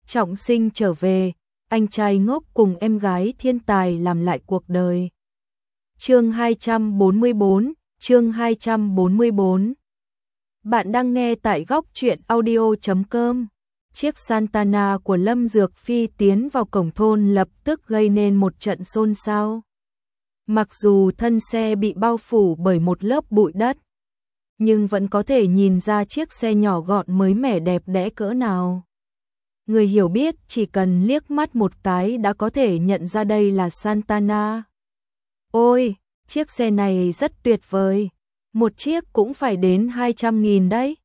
trọng sinh trở về, anh trai ngốc cùng em gái thiên tài làm lại cuộc đời. Chương 244, chương 244. Bạn đang nghe tại góc truyện audio.com. Chiếc Santana của Lâm Dược Phi tiến vào cổng thôn lập tức gây nên một trận xôn xao. Mặc dù thân xe bị bao phủ bởi một lớp bụi đất, nhưng vẫn có thể nhìn ra chiếc xe nhỏ gọn mới mẻ đẹp đẽ cỡ nào. Người hiểu biết chỉ cần liếc mắt một cái đã có thể nhận ra đây là Santana. Ôi, chiếc xe này rất tuyệt vời. Một chiếc cũng phải đến 200.000 đấy.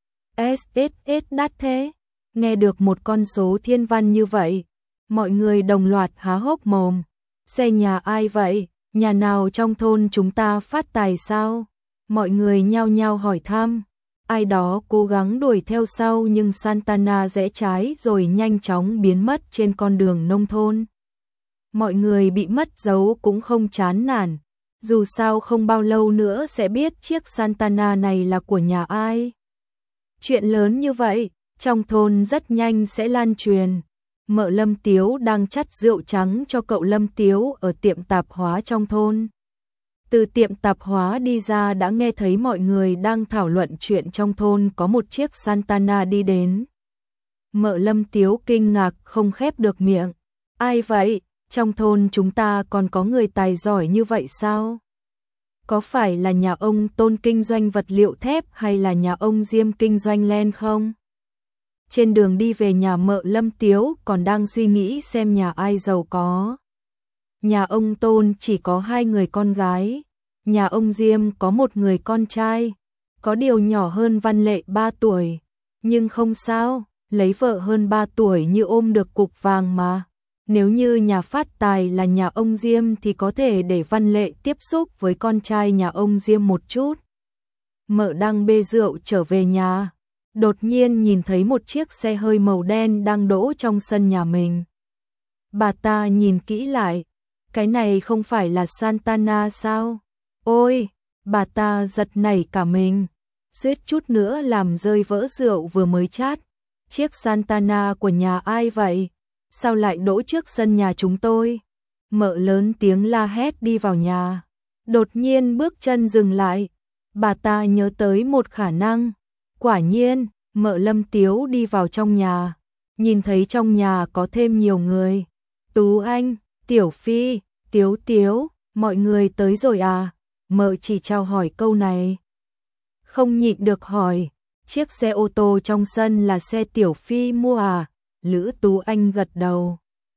SSS đắt thế. Nghe được một con số thiên văn như vậy, mọi người đồng loạt há hốc mồm. Xe nhà ai vậy? Nhà nào trong thôn chúng ta phát tài sao? Mọi người nhao nhao hỏi thăm. Ai đó cố gắng đuổi theo sau nhưng Santana rẽ trái rồi nhanh chóng biến mất trên con đường nông thôn. Mọi người bị mất dấu cũng không chán nản. Dù sao không bao lâu nữa sẽ biết chiếc Santana này là của nhà ai. Chuyện lớn như vậy, trong thôn rất nhanh sẽ lan truyền. Mợ Lâm Tiếu đang chắt rượu trắng cho cậu Lâm Tiếu ở tiệm tạp hóa trong thôn. Từ tiệm tạp hóa đi ra đã nghe thấy mọi người đang thảo luận chuyện trong thôn có một chiếc Santana đi đến. Mợ Lâm Tiếu kinh ngạc không khép được miệng. Ai vậy? Trong thôn chúng ta còn có người tài giỏi như vậy sao? Có phải là nhà ông Tôn kinh doanh vật liệu thép hay là nhà ông Diêm kinh doanh len không? Trên đường đi về nhà mợ Lâm Tiếu còn đang suy nghĩ xem nhà ai giàu có. Nhà ông Tôn chỉ có 2 người con gái, nhà ông Diêm có 1 người con trai, có điều nhỏ hơn Văn Lệ 3 tuổi. Nhưng không sao, lấy vợ hơn 3 tuổi như ôm được cục vàng mà. Nếu như nhà phát tài là nhà ông Diêm thì có thể để Văn Lệ tiếp xúc với con trai nhà ông Diêm một chút. Mợ đang bê rượu trở về nhà, đột nhiên nhìn thấy một chiếc xe hơi màu đen đang đỗ trong sân nhà mình. Bà ta nhìn kỹ lại, cái này không phải là Santana sao? Ôi, bà ta giật nảy cả mình, suýt chút nữa làm rơi vỡ rượu vừa mới chát. Chiếc Santana của nhà ai vậy? Sao lại đỗ trước sân nhà chúng tôi? Mợ lớn tiếng la hét đi vào nhà. Đột nhiên bước chân dừng lại. Bà ta nhớ tới một khả năng. Quả nhiên, mợ Lâm Tiếu đi vào trong nhà. Nhìn thấy trong nhà có thêm nhiều người. Tú Anh, Tiểu Phi, Tiếu Tiếu, mọi người tới rồi à? Mợ chỉ chào hỏi câu này. Không nhịn được hỏi, chiếc xe ô tô trong sân là xe Tiểu Phi mua à? Lữ Tú Anh gật đầu.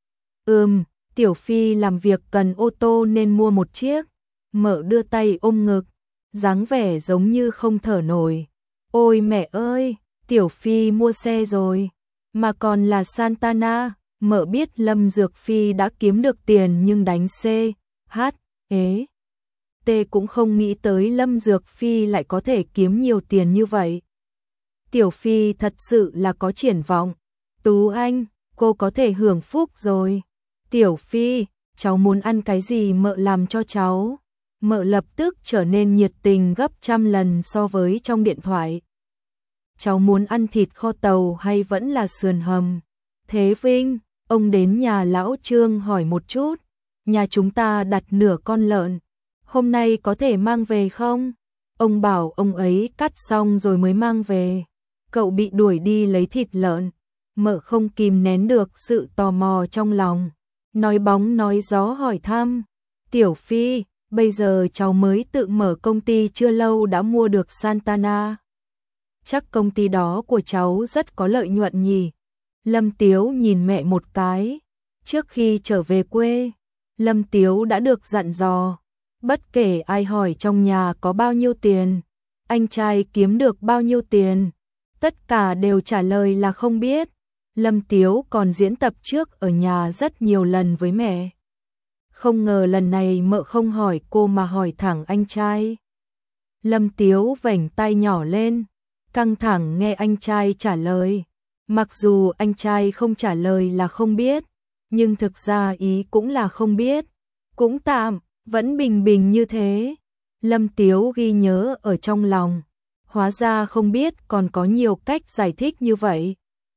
Tiểu Phi làm việc cần ô tô nên mua một chiếc. Mợ đưa tay ôm ngực, dáng vẻ giống như không thở nổi. Ôi mẹ ơi, Tiểu Phi mua xe rồi, mà còn là Santana. Mợ biết Lâm Dược Phi đã kiếm được tiền nhưng đánh C, H, E, T cũng không nghĩ tới Lâm Dược Phi lại có thể kiếm nhiều tiền như vậy. Tiểu Phi thật sự là có triển vọng. Tú Anh, cô có thể hưởng phúc rồi. Tiểu Phi, cháu muốn ăn cái gì mợ làm cho cháu. Mợ lập tức trở nên nhiệt tình gấp 100 lần so với trong điện thoại. Cháu muốn ăn thịt kho tàu hay vẫn là sườn hầm? Thế Vinh, ông đến nhà lão Trương hỏi một chút. Nhà chúng ta đặt nửa con lợn. Hôm nay có thể mang về không? Ông bảo ông ấy cắt xong rồi mới mang về. Cậu bị đuổi đi lấy thịt lợn. Mợ không kìm nén được sự tò mò trong lòng. Nói bóng nói gió hỏi thăm. Tiểu Phi, bây giờ cháu mới tự mở công ty chưa lâu đã mua được Santana. Chắc công ty đó của cháu rất có lợi nhuận nhỉ? Lâm Tiếu nhìn mẹ một cái. Trước khi trở về quê, Lâm Tiếu đã được dặn dò. Bất kể ai hỏi trong nhà có bao nhiêu tiền, anh trai kiếm được bao nhiêu tiền, tất cả đều trả lời là không biết. Lâm Tiếu còn diễn tập trước ở nhà rất nhiều lần với mẹ. Không ngờ lần này mợ không hỏi cô mà hỏi thẳng anh trai. Lâm Tiếu vểnh tay nhỏ lên, căng thẳng nghe anh trai trả lời. Mặc dù anh trai không trả lời là không biết, nhưng thực ra ý cũng là không biết. Cũng tạm, vẫn bình bình như thế. Lâm Tiếu ghi nhớ ở trong lòng. Hóa ra không biết còn có nhiều cách giải thích như vậy.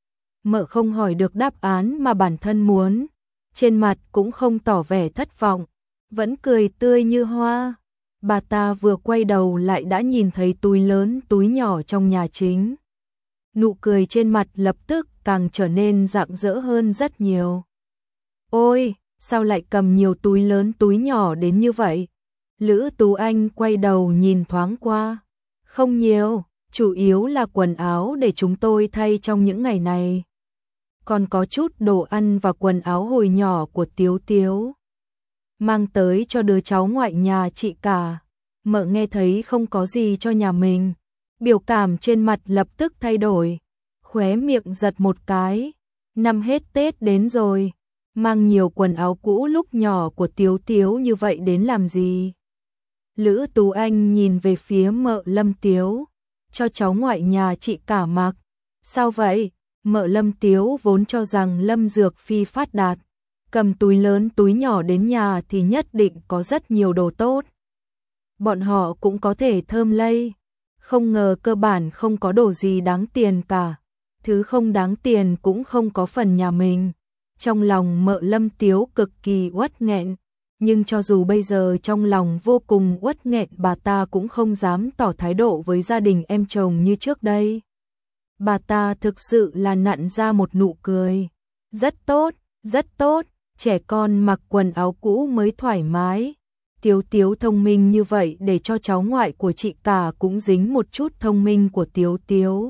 Mợ không hỏi được đáp án mà bản thân muốn, trên mặt cũng không tỏ vẻ thất vọng, vẫn cười tươi như hoa. Bà ta vừa quay đầu lại đã nhìn thấy túi lớn túi nhỏ trong nhà chính. Nụ cười trên mặt lập tức càng trở nên rạng rỡ hơn rất nhiều. Ôi, sao lại cầm nhiều túi lớn túi nhỏ đến như vậy? Lữ Tú Anh quay đầu nhìn thoáng qua. Không nhiều, chủ yếu là quần áo để chúng tôi thay trong những ngày này. Còn có chút đồ ăn và quần áo hồi nhỏ của Tiếu Tiếu. Mang tới cho đứa cháu ngoại nhà chị cả. Mợ nghe thấy không có gì cho nhà mình. Biểu cảm trên mặt lập tức thay đổi. Khóe miệng giật một cái. Năm hết Tết đến rồi. Mang nhiều quần áo cũ lúc nhỏ của Tiếu Tiếu như vậy đến làm gì? Lữ Tú Anh nhìn về phía mợ Lâm Tiếu. Cho cháu ngoại nhà chị cả mặc. Sao vậy? Mợ Lâm Tiếu vốn cho rằng Lâm Dược Phi phát đạt. Cầm túi lớn túi nhỏ đến nhà thì nhất định có rất nhiều đồ tốt. Bọn họ cũng có thể thơm lây. Không ngờ cơ bản không có đồ gì đáng tiền cả. Thứ không đáng tiền cũng không có phần nhà mình. Trong lòng mợ Lâm Tiếu cực kỳ uất nghẹn. Nhưng cho dù bây giờ trong lòng vô cùng uất nghẹn, bà ta cũng không dám tỏ thái độ với gia đình em chồng như trước đây. Bà ta thực sự là nặn ra một nụ cười. Rất tốt, rất tốt, trẻ con mặc quần áo cũ mới thoải mái. Tiếu Tiếu thông minh như vậy để cho cháu ngoại của chị cả cũng dính một chút thông minh của Tiếu Tiếu.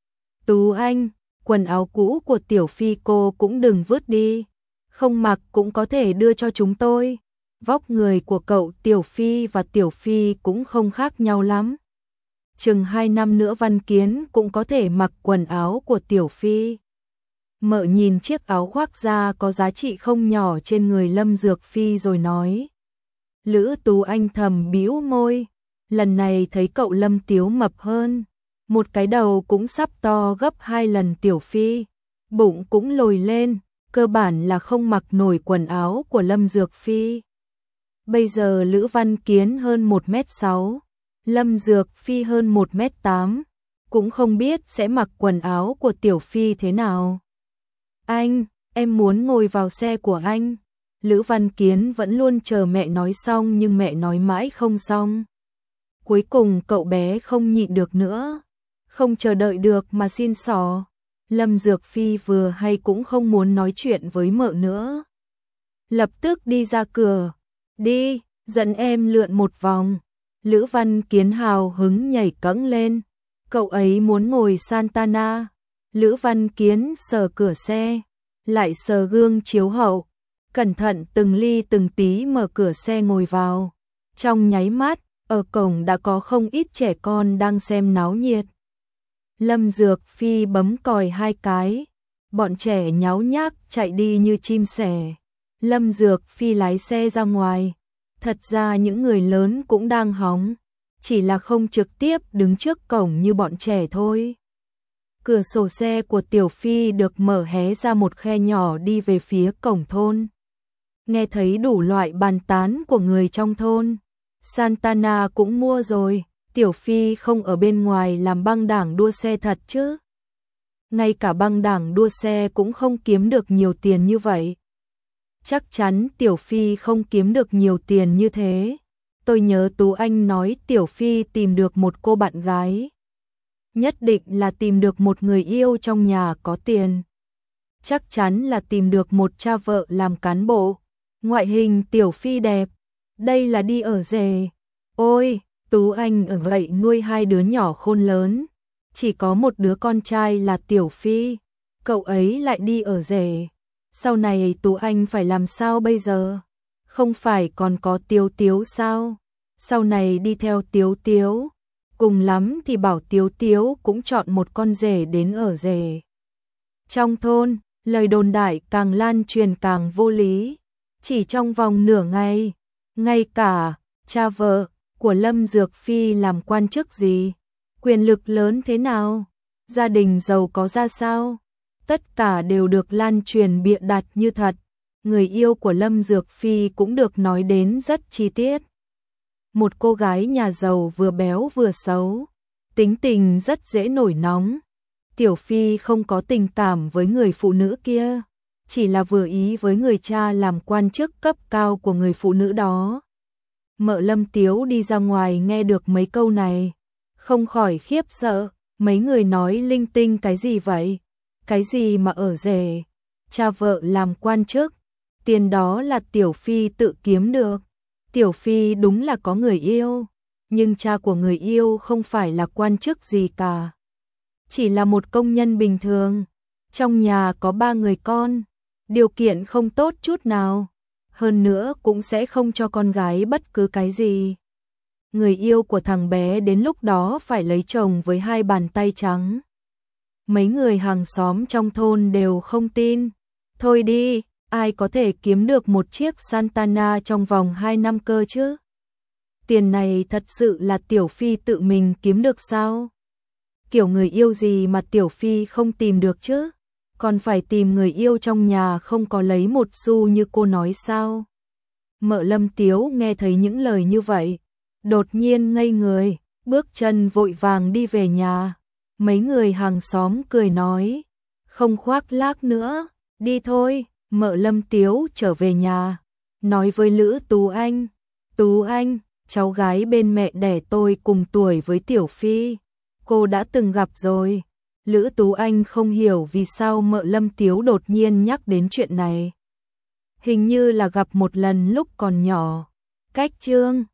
Tú Anh, quần áo cũ của Tiểu Phi cô cũng đừng vứt đi. Không mặc cũng có thể đưa cho chúng tôi. Vóc người của cậu Tiểu Phi và Tiểu Phi cũng không khác nhau lắm. Chừng 2 năm nữa Văn Kiến cũng có thể mặc quần áo của Tiểu Phi. Mợ nhìn chiếc áo khoác da có giá trị không nhỏ trên người Lâm Dược Phi rồi nói. Lữ Tú Anh thầm bĩu môi. Lần này thấy cậu Lâm Tiếu mập hơn. Một cái đầu cũng sắp to gấp 2 lần Tiểu Phi. Bụng cũng lồi lên. Cơ bản là không mặc nổi quần áo của Lâm Dược Phi. Bây giờ Lữ Văn Kiến hơn 1m6. Lâm Dược Phi hơn 1m8. Cũng không biết sẽ mặc quần áo của Tiểu Phi thế nào. Anh, em muốn ngồi vào xe của anh. Lữ Văn Kiến vẫn luôn chờ mẹ nói xong nhưng mẹ nói mãi không xong. Cuối cùng cậu bé không nhịn được nữa. Không chờ đợi được mà xin xỏ. Lâm Dược Phi vừa hay cũng không muốn nói chuyện với mợ nữa. Lập tức đi ra cửa. Đi, dẫn em lượn một vòng. Lữ Văn Kiến hào hứng nhảy cẫng lên. Cậu ấy muốn ngồi Santana. Lữ Văn Kiến sờ cửa xe, lại sờ gương chiếu hậu. Cẩn thận từng ly từng tí mở cửa xe ngồi vào. Trong nháy mắt, ở cổng đã có không ít trẻ con đang xem náo nhiệt. Lâm Dược Phi bấm còi 2 cái. Bọn trẻ nháo nhác chạy đi như chim sẻ. Lâm Dược Phi lái xe ra ngoài. Thật ra những người lớn cũng đang hóng. Chỉ là không trực tiếp đứng trước cổng như bọn trẻ thôi. Cửa sổ xe của Tiểu Phi được mở hé ra một khe nhỏ đi về phía cổng thôn. Nghe thấy đủ loại bàn tán của người trong thôn. Santana cũng mua rồi. Tiểu Phi không ở bên ngoài làm băng đảng đua xe thật chứ. Ngay cả băng đảng đua xe cũng không kiếm được nhiều tiền như vậy. Chắc chắn Tiểu Phi không kiếm được nhiều tiền như thế. Tôi nhớ Tú Anh nói Tiểu Phi tìm được một cô bạn gái. Nhất định là tìm được một người yêu trong nhà có tiền. Chắc chắn là tìm được một cha vợ làm cán bộ. Ngoại hình Tiểu Phi đẹp. Đây là đi ở rể. Ôi, Tú Anh ở vậy nuôi 2 đứa nhỏ khôn lớn. Chỉ có một đứa con trai là Tiểu Phi. Cậu ấy lại đi ở rể. Sau này Tú Anh phải làm sao bây giờ? Không phải còn có Tiếu Tiếu sao? Sau này đi theo Tiếu Tiếu. Cùng lắm thì bảo Tiếu Tiếu cũng chọn một con rể đến ở rể. Trong thôn, lời đồn đại càng lan truyền càng vô lý. Chỉ trong vòng nửa ngày, ngay cả cha vợ của Lâm Dược Phi làm quan chức gì, quyền lực lớn thế nào, gia đình giàu có ra sao, tất cả đều được lan truyền bịa đặt như thật. Người yêu của Lâm Dược Phi cũng được nói đến rất chi tiết. Một cô gái nhà giàu vừa béo vừa xấu, tính tình rất dễ nổi nóng. Tiểu Phi không có tình cảm với người phụ nữ kia, chỉ là vừa ý với người cha làm quan chức cấp cao của người phụ nữ đó. Mợ Lâm Tiếu đi ra ngoài nghe được mấy câu này, không khỏi khiếp sợ, mấy người nói linh tinh cái gì vậy? Cái gì mà ở rể, cha vợ làm quan chức, tiền đó là Tiểu Phi tự kiếm được. Tiểu Phi đúng là có người yêu, nhưng cha của người yêu không phải là quan chức gì cả. Chỉ là một công nhân bình thường, trong nhà có 3 người con, điều kiện không tốt chút nào, hơn nữa cũng sẽ không cho con gái bất cứ cái gì. Người yêu của thằng bé đến lúc đó phải lấy chồng với 2 bàn tay trắng. Mấy người hàng xóm trong thôn đều không tin. Thôi đi, ai có thể kiếm được một chiếc Santana trong vòng 2 năm cơ chứ? Tiền này thật sự là Tiểu Phi tự mình kiếm được sao? Kiểu người yêu gì mà Tiểu Phi không tìm được chứ? Còn phải tìm người yêu trong nhà không có lấy một xu như cô nói sao? Mợ Lâm Tiếu nghe thấy những lời như vậy, đột nhiên ngây người, bước chân vội vàng đi về nhà. Mấy người hàng xóm cười nói, không khoác lác nữa, đi thôi. Mợ Lâm Tiếu trở về nhà, nói với Lữ Tú Anh, cháu gái bên mẹ đẻ tôi cùng tuổi với Tiểu Phi, cô đã từng gặp rồi. Lữ Tú Anh không hiểu vì sao mợ Lâm Tiếu đột nhiên nhắc đến chuyện này. Hình như là gặp một lần lúc còn nhỏ. Cách chương